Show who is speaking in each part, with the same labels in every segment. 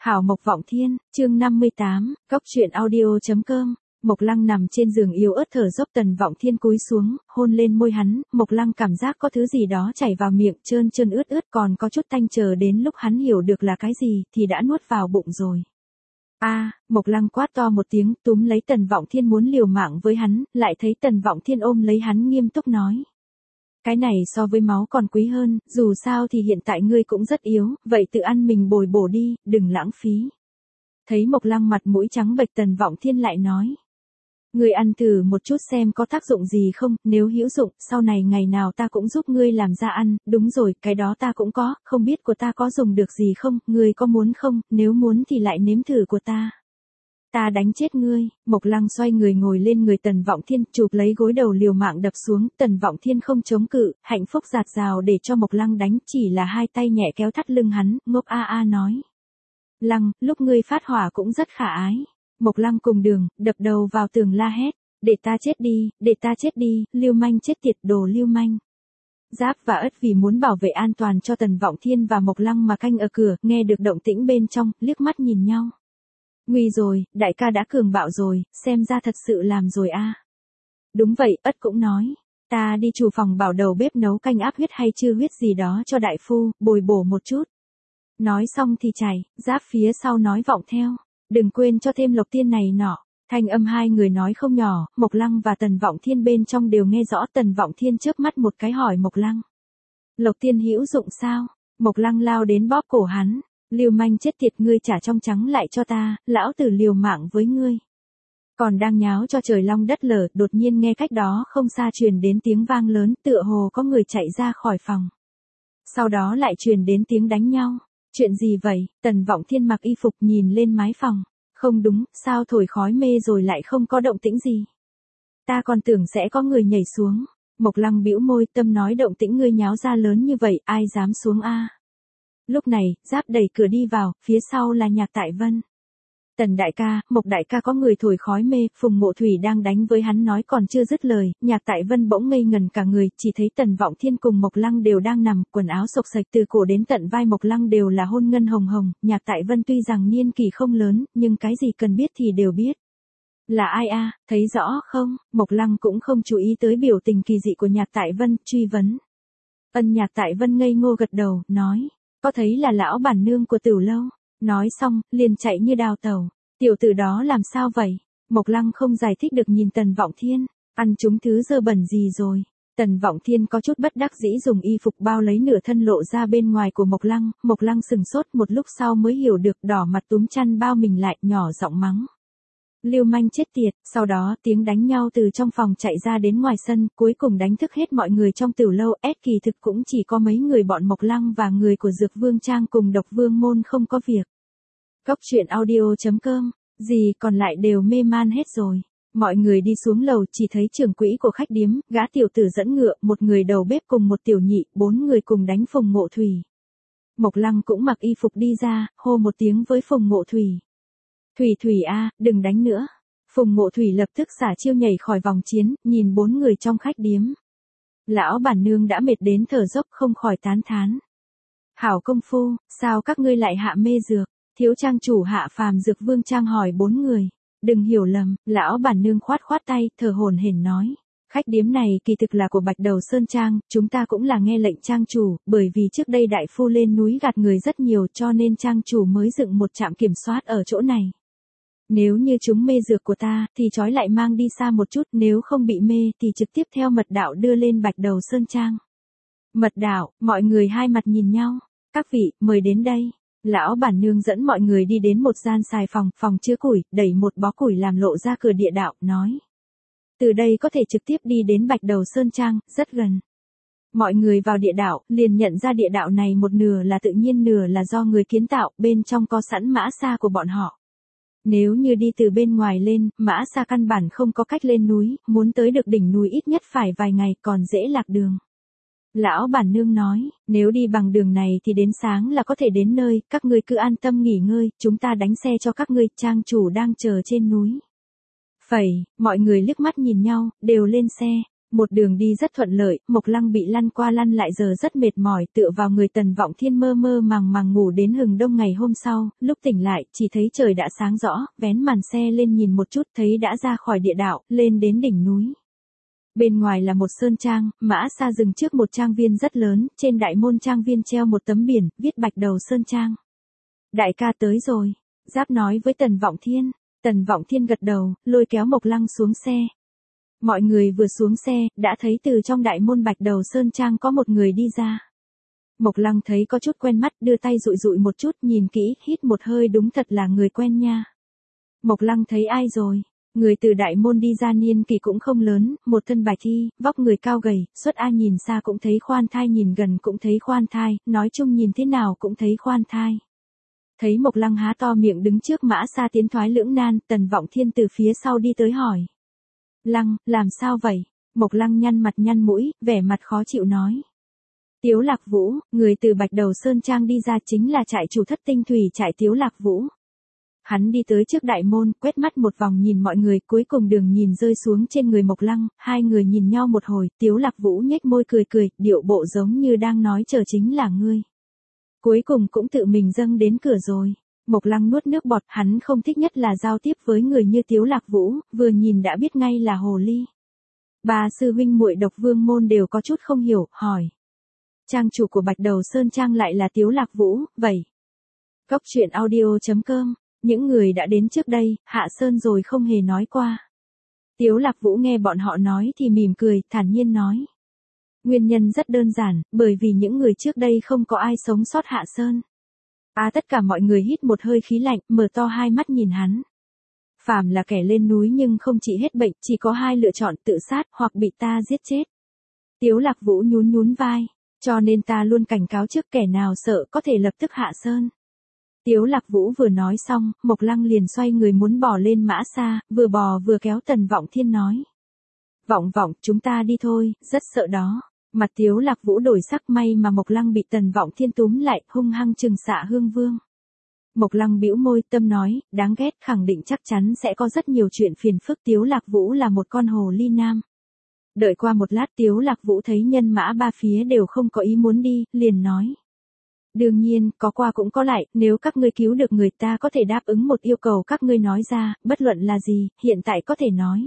Speaker 1: Hảo Mộc Vọng Thiên, chương 58, Cốc truyện audio.com. Mộc Lăng nằm trên giường yếu ớt thở dốc, Tần Vọng Thiên cúi xuống, hôn lên môi hắn, Mộc Lăng cảm giác có thứ gì đó chảy vào miệng, trơn trơn ướt ướt, còn có chút tanh, chờ đến lúc hắn hiểu được là cái gì, thì đã nuốt vào bụng rồi. Mộc Lăng quát to một tiếng, túm lấy Tần Vọng Thiên muốn liều mạng với hắn, lại thấy Tần Vọng Thiên ôm lấy hắn nghiêm túc nói. Cái này so với máu còn quý hơn, dù sao thì hiện tại ngươi cũng rất yếu, vậy tự ăn mình bồi bổ đi, đừng lãng phí. Thấy Mộc Lăng mặt mũi trắng bệch, Tần Vọng Thiên lại nói. Ngươi ăn thử một chút xem có tác dụng gì không, nếu hữu dụng, sau này ngày nào ta cũng giúp ngươi làm ra ăn, đúng rồi, cái đó ta cũng có, không biết của ta có dùng được gì không, ngươi có muốn không, nếu muốn thì lại nếm thử của ta. Ta đánh chết ngươi. Mộc Lăng xoay người ngồi lên người Tần Vọng Thiên, chụp lấy gối đầu liều mạng đập xuống, Tần Vọng Thiên không chống cự, hạnh phúc dạt dào để cho Mộc Lăng đánh, chỉ là hai tay nhẹ kéo thắt lưng hắn, ngốc nói. Lăng, lúc ngươi phát hỏa cũng rất khả ái. Mộc Lăng cùng đường, đập đầu vào tường la hét, để ta chết đi, để ta chết đi, lưu manh chết tiệt, đồ lưu manh. Giáp và Ất vì muốn bảo vệ an toàn cho Tần Vọng Thiên và Mộc Lăng mà canh ở cửa, nghe được động tĩnh bên trong, liếc mắt nhìn nhau. Nguy rồi, đại ca đã cường bạo rồi, xem ra thật sự làm rồi a. Đúng vậy, Ất cũng nói, ta đi chủ phòng bảo đầu bếp nấu canh áp huyết hay chư huyết gì đó cho đại phu, bồi bổ một chút. Nói xong thì chạy, Giáp phía sau nói vọng theo, đừng quên cho thêm Lộc Tiên này nọ. Thanh âm hai người nói không nhỏ, Mộc Lăng và Tần Vọng Thiên bên trong đều nghe rõ. Tần Vọng Thiên chớp mắt một cái hỏi Mộc Lăng. Lộc Tiên hữu dụng sao? Mộc Lăng lao đến bóp cổ hắn. Liều manh chết tiệt, ngươi trả trong trắng lại cho ta, lão tử liều mạng với ngươi. Còn đang nháo cho trời long đất lở, đột nhiên nghe cách đó không xa truyền đến tiếng vang lớn, tựa hồ có người chạy ra khỏi phòng. Sau đó lại truyền đến tiếng đánh nhau. Chuyện gì vậy? Tần Vọng Thiên mặc y phục nhìn lên mái phòng. Không đúng, sao thổi khói mê rồi lại không có động tĩnh gì? Ta còn tưởng sẽ có người nhảy xuống. Mộc Lăng bĩu môi, tâm nói động tĩnh ngươi nháo ra lớn như vậy, ai dám xuống a? Lúc này, Giáp đẩy cửa đi vào, phía sau là Nhạc Tại Vân. Tần đại ca, Mộc đại ca có người thổi khói mê, Phùng Mộ Thủy đang đánh với hắn nói còn chưa dứt lời, Nhạc Tại Vân bỗng ngây ngần cả người, chỉ thấy Tần Vọng Thiên cùng Mộc Lăng đều đang nằm, quần áo xộc xệch từ cổ đến tận vai Mộc Lăng đều là hôn ngân hồng hồng, Nhạc Tại Vân tuy rằng niên kỷ không lớn, nhưng cái gì cần biết thì đều biết. Là ai a, thấy rõ không? Mộc Lăng cũng không chú ý tới biểu tình kỳ dị của Nhạc Tại Vân, truy vấn. Nhạc Tại Vân ngây ngô gật đầu, nói. Có thấy là lão bản nương của Tửu Lâu. Nói xong, liền chạy như đào tẩu. Tiểu tử đó làm sao vậy? Mộc Lăng không giải thích được nhìn Tần Vọng Thiên. Ăn chúng thứ dơ bẩn gì rồi? Tần Vọng Thiên có chút bất đắc dĩ dùng y phục bao lấy nửa thân lộ ra bên ngoài của Mộc Lăng. Mộc Lăng sừng sốt một lúc sau mới hiểu được, đỏ mặt túm chăn bao mình lại, nhỏ giọng mắng. Lưu manh chết tiệt. Sau đó tiếng đánh nhau từ trong phòng chạy ra đến ngoài sân, cuối cùng đánh thức hết mọi người trong Tửu Lâu. Kỳ thực cũng chỉ có mấy người bọn Mộc Lăng và người của Dược Vương Trang cùng Độc Vương Môn không có việc. Cốc truyện audio.com, gì còn lại đều mê man hết rồi. Mọi người đi xuống lầu, chỉ thấy trưởng quỹ của khách điếm, gã tiểu tử dẫn ngựa, một người đầu bếp cùng một tiểu nhị, 4 người cùng đánh Phùng Mộ Thủy. Mộc Lăng cũng mặc y phục đi ra, hô một tiếng với Phùng Mộ Thủy. Thủy a, đừng đánh nữa. Phùng Mộ Thủy lập tức xả chiêu nhảy khỏi vòng chiến, nhìn 4 người trong khách điếm. Lão bản nương đã mệt đến thở dốc, không khỏi tán thán. Hảo công phu, sao các ngươi lại hạ mê dược? Thiếu trang chủ Hạ Phàm Dược Vương Trang hỏi 4 người. Đừng hiểu lầm, lão bản nương khoát tay, thở hổn hển nói. Khách điếm này kỳ thực là của Bạch Đầu Sơn Trang, chúng ta cũng là nghe lệnh trang chủ, bởi vì trước đây đại phu lên núi gạt người rất nhiều cho nên trang chủ mới dựng một trạm kiểm soát ở chỗ này. Nếu như chúng mê dược của ta, thì trói lại mang đi xa một chút, nếu không bị mê thì trực tiếp theo mật đạo đưa lên Bạch Đầu Sơn Trang. Mật đạo, mọi người hai mặt nhìn nhau. Các vị, mời đến đây. Lão bản nương dẫn mọi người đi đến một gian xài phòng chứa củi, đẩy một bó củi làm lộ ra cửa địa đạo, nói. Từ đây có thể trực tiếp đi đến Bạch Đầu Sơn Trang, rất gần. Mọi người vào địa đạo, liền nhận ra địa đạo này một nửa là tự nhiên, nửa là do người kiến tạo, bên trong có sẵn mã xa của bọn họ. Nếu như đi từ bên ngoài lên, mã xa căn bản không có cách lên núi, muốn tới được đỉnh núi ít nhất phải vài ngày, còn dễ lạc đường. Lão bản nương nói, nếu đi bằng đường này thì đến sáng là có thể đến nơi, các ngươi cứ an tâm nghỉ ngơi, chúng ta đánh xe cho các ngươi, trang chủ đang chờ trên núi. Mọi người liếc mắt nhìn nhau, đều lên xe. Một đường đi rất thuận lợi, Mộc Lăng bị lăn qua lăn lại giờ rất mệt mỏi, tựa vào người Tần Vọng Thiên mơ mơ màng màng ngủ đến hừng đông ngày hôm sau, lúc tỉnh lại, chỉ thấy trời đã sáng rõ, vén màn xe lên nhìn một chút thấy đã ra khỏi địa đạo, lên đến đỉnh núi. Bên ngoài là một sơn trang, Mã Sa dừng trước một trang viên rất lớn, trên đại môn trang viên treo một tấm biển, viết Bạch Đầu Sơn Trang. Đại ca tới rồi, Giáp nói với Tần Vọng Thiên. Tần Vọng Thiên gật đầu, lôi kéo Mộc Lăng xuống xe. Mọi người vừa xuống xe, đã thấy từ trong đại môn Bạch Đầu Sơn Trang có một người đi ra. Mộc Lăng thấy có chút quen mắt, đưa tay dụi dụi một chút, nhìn kỹ, hít một hơi, đúng thật là người quen nha. Mộc Lăng thấy ai rồi? Người từ đại môn đi ra niên kỷ cũng không lớn, một thân bạch thi, vóc người cao gầy, xuất A nhìn xa cũng thấy khoan thai, nhìn gần cũng thấy khoan thai, nói chung nhìn thế nào cũng thấy khoan thai. Thấy Mộc Lăng há to miệng đứng trước Mã Sa tiến thoái lưỡng nan, Tần Vọng Thiên từ phía sau đi tới hỏi. Lăng, làm sao vậy? Mộc Lăng nhăn mặt nhăn mũi, vẻ mặt khó chịu nói. Tiếu Lạc Vũ, người từ Bạch Đầu Sơn Trang đi ra chính là trại chủ Thất Tinh Thủy trại Tiếu Lạc Vũ. Hắn đi tới trước đại môn, quét mắt một vòng nhìn mọi người, cuối cùng đường nhìn rơi xuống trên người Mộc Lăng, hai người nhìn nhau một hồi, Tiếu Lạc Vũ nhếch môi cười cười, điệu bộ giống như đang nói chờ chính là ngươi. Cuối cùng cũng tự mình dâng đến cửa rồi. Mộc Lăng nuốt nước bọt, hắn không thích nhất là giao tiếp với người như Tiếu Lạc Vũ, vừa nhìn đã biết ngay là hồ ly. Ba sư huynh muội Độc Vương môn đều có chút không hiểu, hỏi. Trang chủ của Bạch Đầu Sơn Trang lại là Tiếu Lạc Vũ, vậy. Cốc truyện audio.com, những người đã đến trước đây, hạ sơn rồi không hề nói qua. Tiếu Lạc Vũ nghe bọn họ nói thì mỉm cười, thản nhiên nói. Nguyên nhân rất đơn giản, bởi vì những người trước đây không có ai sống sót hạ sơn. Tất cả mọi người hít một hơi khí lạnh, mở to hai mắt nhìn hắn. Phàm là kẻ lên núi nhưng không trị hết bệnh, chỉ có hai lựa chọn, tự sát hoặc bị ta giết chết. Tiếu Lạc Vũ nhún nhún vai, cho nên ta luôn cảnh cáo trước, kẻ nào sợ có thể lập tức hạ sơn. Tiếu Lạc Vũ vừa nói xong, Mộc Lăng liền xoay người muốn bò lên Mã Sa, vừa bò vừa kéo Tần Vọng Thiên nói. Vọng, chúng ta đi thôi, rất sợ đó. Mặt Tiếu Lạc Vũ đổi sắc, may mà Mộc Lăng bị Tần Vọng Thiên túm lại, hung hăng trừng xạ Hương Vương. Mộc Lăng bĩu môi, tâm nói, đáng ghét, khẳng định chắc chắn sẽ có rất nhiều chuyện phiền phức. Tiếu Lạc Vũ là một con hồ ly nam. Đợi qua một lát, Tiếu Lạc Vũ thấy nhân mã ba phía đều không có ý muốn đi, liền nói. Đương nhiên, có qua cũng có lại, nếu các ngươi cứu được người ta có thể đáp ứng một yêu cầu các ngươi nói ra, bất luận là gì, hiện tại có thể nói.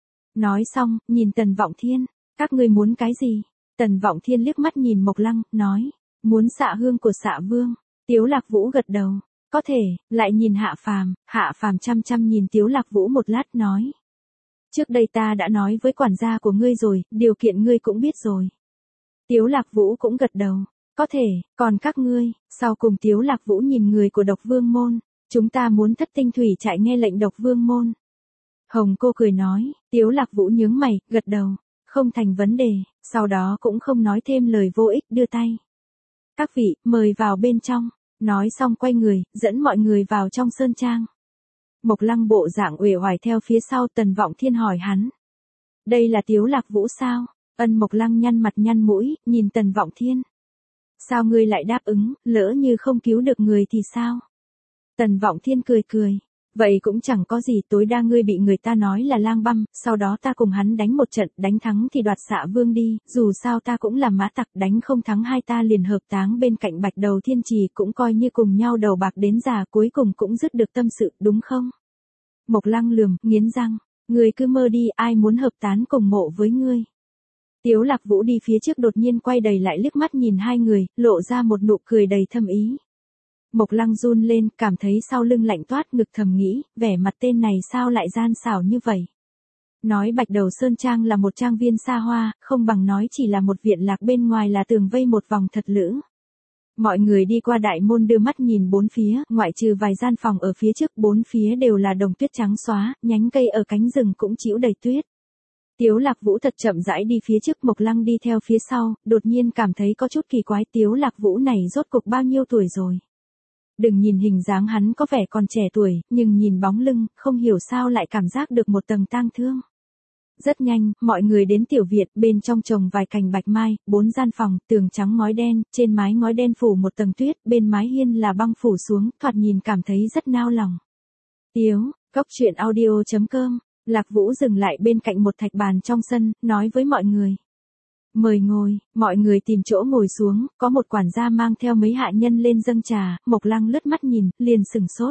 Speaker 1: Nói xong, nhìn Tần Vọng Thiên, các ngươi muốn cái gì? Tần Vọng Thiên liếc mắt nhìn Mộc Lăng, nói, muốn xạ hương của xạ vương. Tiếu Lạc Vũ gật đầu, có thể, lại nhìn Hạ Phàm chăm chăm nhìn Tiếu Lạc Vũ một lát nói. Trước đây ta đã nói với quản gia của ngươi rồi, điều kiện ngươi cũng biết rồi. Tiếu Lạc Vũ cũng gật đầu, có thể, còn các ngươi, sau cùng Tiếu Lạc Vũ nhìn người của Độc Vương môn, chúng ta muốn Thất Tinh Thủy trại nghe lệnh Độc Vương môn. Hồng Cô cười nói, Tiếu Lạc Vũ nhướng mày, gật đầu, không thành vấn đề, sau đó cũng không nói thêm lời vô ích, đưa tay. Các vị, mời vào bên trong, nói xong quay người, dẫn mọi người vào trong sơn trang. Mộc Lăng bộ dạng uể oải theo phía sau, Tần Vọng Thiên hỏi hắn. Đây là Tiếu Lạc Vũ sao? Mộc Lăng nhăn mặt nhăn mũi, nhìn Tần Vọng Thiên. Sao ngươi lại đáp ứng, lỡ như không cứu được người thì sao? Tần Vọng Thiên cười cười. Vậy cũng chẳng có gì, tối đa ngươi bị người ta nói là lang băm, sau đó ta cùng hắn đánh một trận, đánh thắng thì đoạt xạ vương đi, dù sao ta cũng là mã tặc, đánh không thắng hai ta liền hợp táng bên cạnh Bạch Đầu Thiên Trì, cũng coi như cùng nhau đầu bạc đến già, cuối cùng cũng dứt được tâm sự, đúng không? Mộc Lăng lườm, nghiến răng, ngươi cứ mơ đi, ai muốn hợp tán cùng mộ với ngươi? Tiếu Lạc Vũ đi phía trước đột nhiên quay đầy lại liếc mắt nhìn hai người, lộ ra một nụ cười đầy thâm ý. Mộc Lăng run lên, cảm thấy sau lưng lạnh toát, ngực thầm nghĩ, vẻ mặt tên này sao lại gian xảo như vậy. Nói Bạch Đầu Sơn Trang là một trang viên xa hoa, không bằng nói chỉ là một viện lạc, bên ngoài là tường vây một vòng thật lữ. Mọi người đi qua đại môn đưa mắt nhìn bốn phía, ngoại trừ vài gian phòng ở phía trước, bốn phía đều là đồng tuyết trắng xóa, nhánh cây ở cánh rừng cũng trĩu đầy tuyết. Tiếu Lạc Vũ thật chậm rãi đi phía trước, Mộc Lăng đi theo phía sau, đột nhiên cảm thấy có chút kỳ quái, Tiếu Lạc Vũ này rốt cuộc bao nhiêu tuổi rồi? Đừng nhìn hình dáng hắn có vẻ còn trẻ tuổi, nhưng nhìn bóng lưng, không hiểu sao lại cảm giác được một tầng tang thương. Rất nhanh, mọi người đến tiểu viện, bên trong trồng vài cành bạch mai, 4 gian phòng, tường trắng ngói đen, trên mái ngói đen phủ một tầng tuyết, bên mái hiên là băng phủ xuống, thoạt nhìn cảm thấy rất nao lòng. Tiếu, cốc truyện audio.com Lạc Vũ dừng lại bên cạnh một thạch bàn trong sân, nói với mọi người. Mời ngồi, mọi người tìm chỗ ngồi xuống, có một quản gia mang theo mấy hạ nhân lên dâng trà, Mộc Lăng lướt mắt nhìn, liền sừng sốt.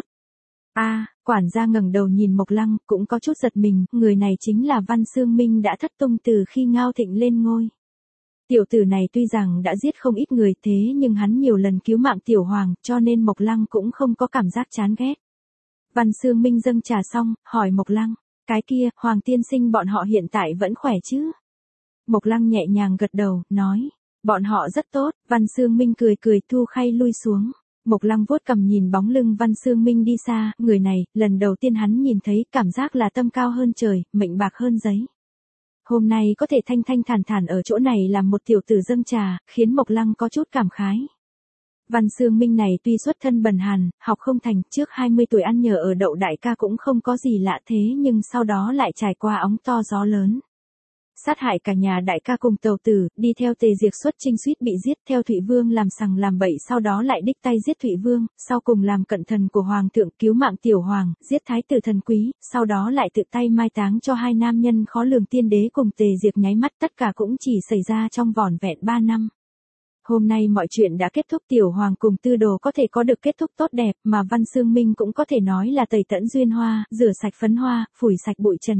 Speaker 1: Quản gia ngẩng đầu nhìn Mộc Lăng, cũng có chút giật mình, người này chính là Văn Xương Minh đã thất tung từ khi Ngao Thịnh lên ngôi. Tiểu tử này tuy rằng đã giết không ít người thế nhưng hắn nhiều lần cứu mạng Tiểu Hoàng, cho nên Mộc Lăng cũng không có cảm giác chán ghét. Văn Xương Minh dâng trà xong, hỏi Mộc Lăng, cái kia, Hoàng tiên sinh bọn họ hiện tại vẫn khỏe chứ? Mộc Lăng nhẹ nhàng gật đầu, nói, bọn họ rất tốt. Văn Xương Minh cười cười thu khay lui xuống. Mộc Lăng vuốt cằm nhìn bóng lưng Văn Xương Minh đi xa, người này, lần đầu tiên hắn nhìn thấy, cảm giác là tâm cao hơn trời, mệnh bạc hơn giấy. Hôm nay có thể thanh thanh thản thản ở chỗ này làm một tiểu tử dâng trà, khiến Mộc Lăng có chút cảm khái. Văn Xương Minh này tuy xuất thân bần hàn, học không thành, trước 20 tuổi ăn nhờ ở đậu đại ca cũng không có gì lạ thế nhưng sau đó lại trải qua óng to gió lớn. Sát hại cả nhà đại ca cùng tàu tử, đi theo Tề Diệt xuất chinh suýt bị giết, theo Thụy Vương làm sằng làm bậy, sau đó lại đích tay giết Thụy Vương, sau cùng làm cận thần của Hoàng thượng, cứu mạng Tiểu Hoàng, giết thái tử thần quý, sau đó lại tự tay mai táng cho hai nam nhân khó lường Tiên Đế cùng Tề Diệt nháy mắt, tất cả cũng chỉ xảy ra trong vỏn vẹn 3 năm. Hôm nay mọi chuyện đã kết thúc, Tiểu Hoàng cùng Tư Đồ có thể có được kết thúc tốt đẹp, mà Văn Xương Minh cũng có thể nói là tẩy tẫn duyên hoa, rửa sạch phấn hoa, phủi sạch bụi trần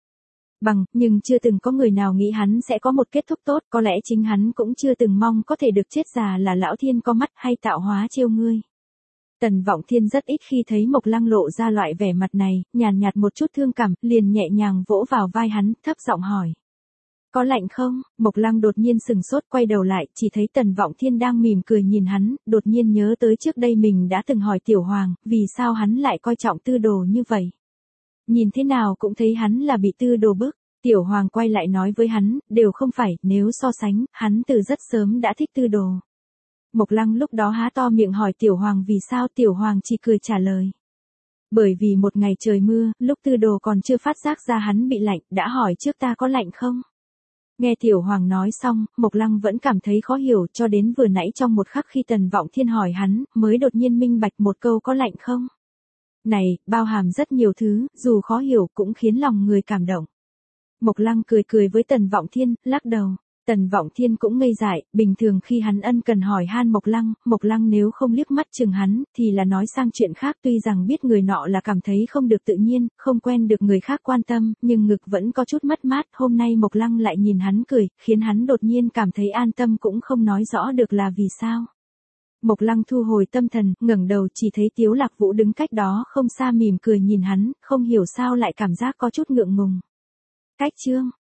Speaker 1: nhưng chưa từng có người nào nghĩ hắn sẽ có một kết thúc tốt, có lẽ chính hắn cũng chưa từng mong có thể được chết già là lão thiên có mắt hay tạo hóa trêu ngươi. Tần Vọng Thiên rất ít khi thấy Mộc Lăng lộ ra loại vẻ mặt này, nhàn nhạt một chút thương cảm, liền nhẹ nhàng vỗ vào vai hắn, thấp giọng hỏi. Có lạnh không? Mộc Lăng đột nhiên sừng sốt quay đầu lại, chỉ thấy Tần Vọng Thiên đang mỉm cười nhìn hắn, đột nhiên nhớ tới trước đây mình đã từng hỏi Tiểu Hoàng, vì sao hắn lại coi trọng Tư Đồ như vậy. Nhìn thế nào cũng thấy hắn là bị Tư Đồ bức. Tiểu Hoàng quay lại nói với hắn, đều không phải, nếu so sánh, hắn từ rất sớm đã thích Tư Đồ. Mộc Lăng lúc đó há to miệng hỏi Tiểu Hoàng vì sao, Tiểu Hoàng chỉ cười trả lời. Bởi vì một ngày trời mưa, lúc Tư Đồ còn chưa phát giác ra hắn bị lạnh, đã hỏi trước ta có lạnh không? Nghe Tiểu Hoàng nói xong, Mộc Lăng vẫn cảm thấy khó hiểu, cho đến vừa nãy trong một khắc khi Tần Vọng Thiên hỏi hắn, mới đột nhiên minh bạch một câu có lạnh không? Này, bao hàm rất nhiều thứ, dù khó hiểu cũng khiến lòng người cảm động. Mộc Lăng cười cười với Tần Vọng Thiên, lắc đầu. Tần Vọng Thiên cũng ngây dại, bình thường khi hắn ân cần hỏi han Mộc Lăng nếu không liếc mắt chừng hắn, thì là nói sang chuyện khác, tuy rằng biết người nọ là cảm thấy không được tự nhiên, không quen được người khác quan tâm, nhưng ngực vẫn có chút mất mát, hôm nay Mộc Lăng lại nhìn hắn cười, khiến hắn đột nhiên cảm thấy an tâm cũng không nói rõ được là vì sao. Mộc Lăng thu hồi tâm thần, ngẩng đầu chỉ thấy Tiếu Lạc Vũ đứng cách đó không xa mỉm cười nhìn hắn, không hiểu sao lại cảm giác có chút ngượng ngùng. Cách chương